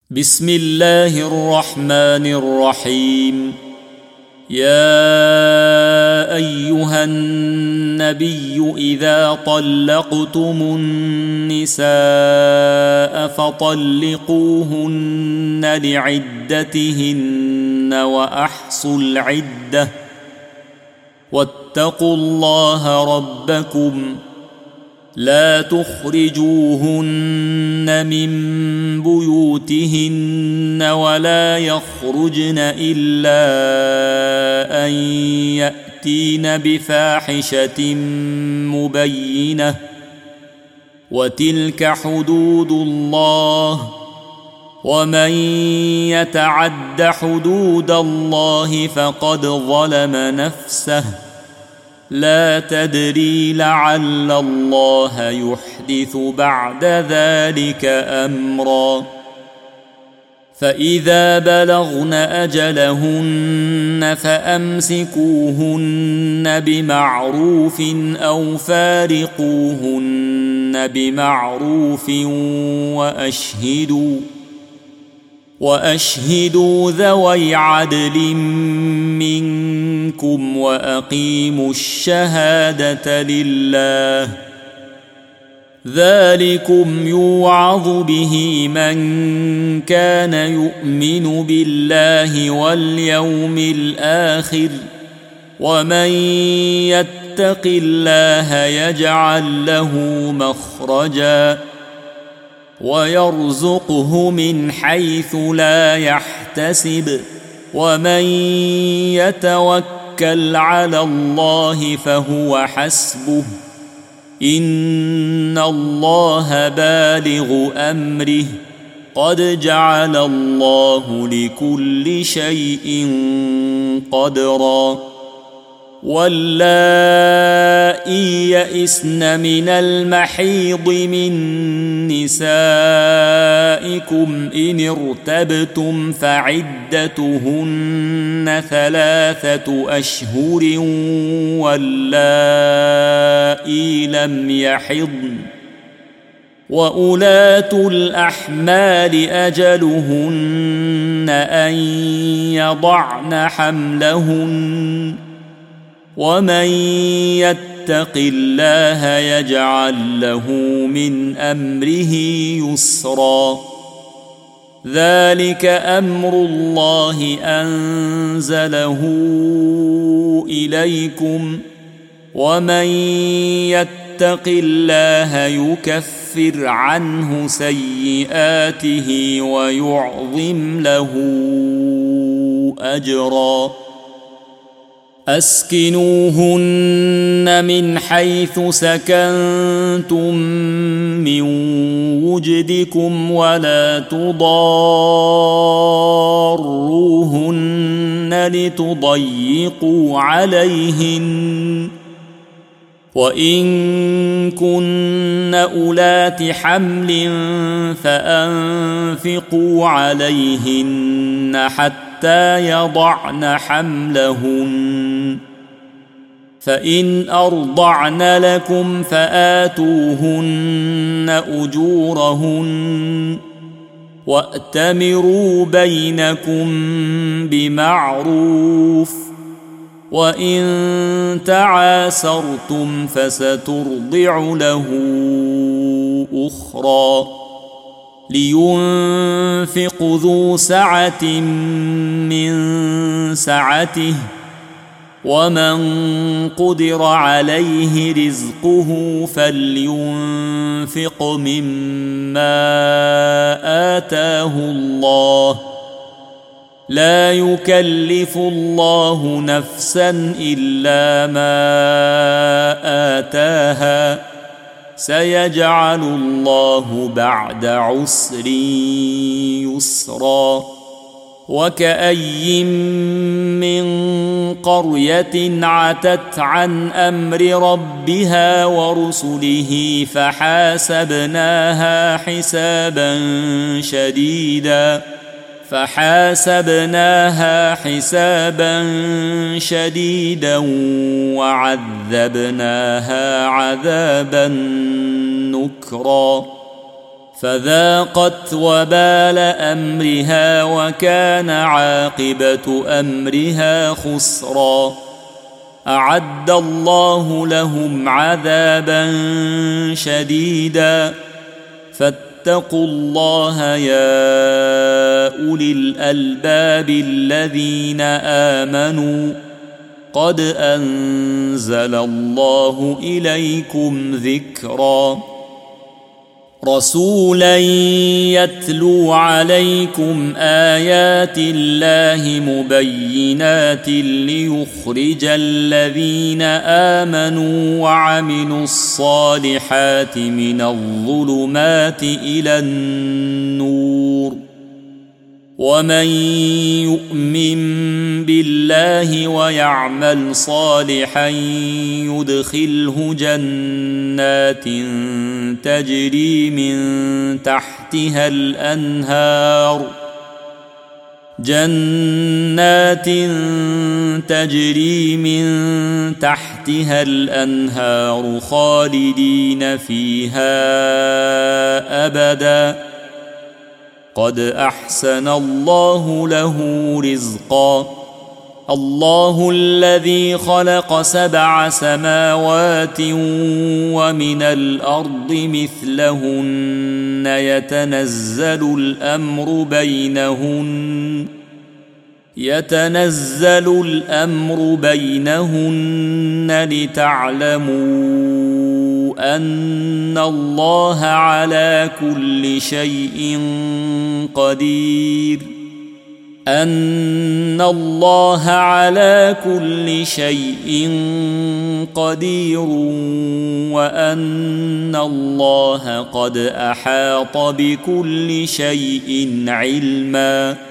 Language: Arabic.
بسم الله الرحمن الرحيم. يا أيها النبي إذا طلقتم النساء فطلقوهن لعدتهن وأحصوا العدة واتقوا الله ربكم لا تخرجوهن من بيوتهن ولا يخرجن إلا أن يأتين بفاحشة مبينة وتلك حدود الله ومن يتعد حدود الله فقد ظلم نفسه لا تدري لعل الله يحدث بعد ذلك أمرا. فإذا بلغن أجلهن فأمسكوهن بمعروف أو فارقوهن بمعروف وأشهدوا ذوي عدل منكم وأقيموا الشهادة لله ذلكم يوعظ به من كان يؤمن بالله واليوم الآخر ومن يتق الله يجعل له مخرجا ويرزقه من حيث لا يحتسب ومن يتوكل على الله فهو حسبه إن الله بالغ أمره قد جعل الله لكل شيء قدرا. واللائي يئسن من المحيض من نسائكم إن ارتبتم فعدتهن 3 أشهر واللائي لم يحضن وأولاة الأحمال أجلهن أن يضعن حملهن ومن يتق الله يجعل له من أمره يسرا. ذلك أمر الله أنزله إليكم ومن يتق الله يكفر عنه سيئاته ويعظم له أجرا. أسكنوهن من حيث سكنتم من وجدكم ولا تضاروهن لتضيقوا عليهن وإن كن أولات حمل فأنفقوا عليهن حتى يضعن حملهن فإن أرضعن لكم فآتوهن أجورهن وأتمروا بينكم بمعروف وإن تعاسرتم فسترضع له أخرى. لينفق ذو سعة من سعته ومن قدر عليه رزقه فلينفق مما آتاه الله لا يكلف الله نفسا إلا ما آتاها سيجعل الله بعد عسر يسرا. وكأي من قرية عتت عن أمر ربها ورسله فحاسبناها حسابا شديدا وعذبناها عذابا نكرا فذاقت وبال أمرها وكان عاقبة أمرها خسرا. أعد الله لهم عذابا شديدا فاتقوا الله يا أولي الألباب الذين آمنوا قد أنزل الله إليكم ذكرا. رسولا يتلو عليكم آيات الله مبينات ليخرج الذين آمنوا وعملوا الصالحات من الظلمات إلى النور. ومن يؤمن بالله ويعمل صالحا يدخله جنات تجري من تحتها الأنهار خالدين فيها أبدا قد أحسن الله له رزقا. الله الذي خلق 7 سماوات ومن الأرض مثلهن يتنزل الأمر بينهن لتعلموا أن الله على كل شيء قدير وأن الله قد أحاط بكل شيء علما.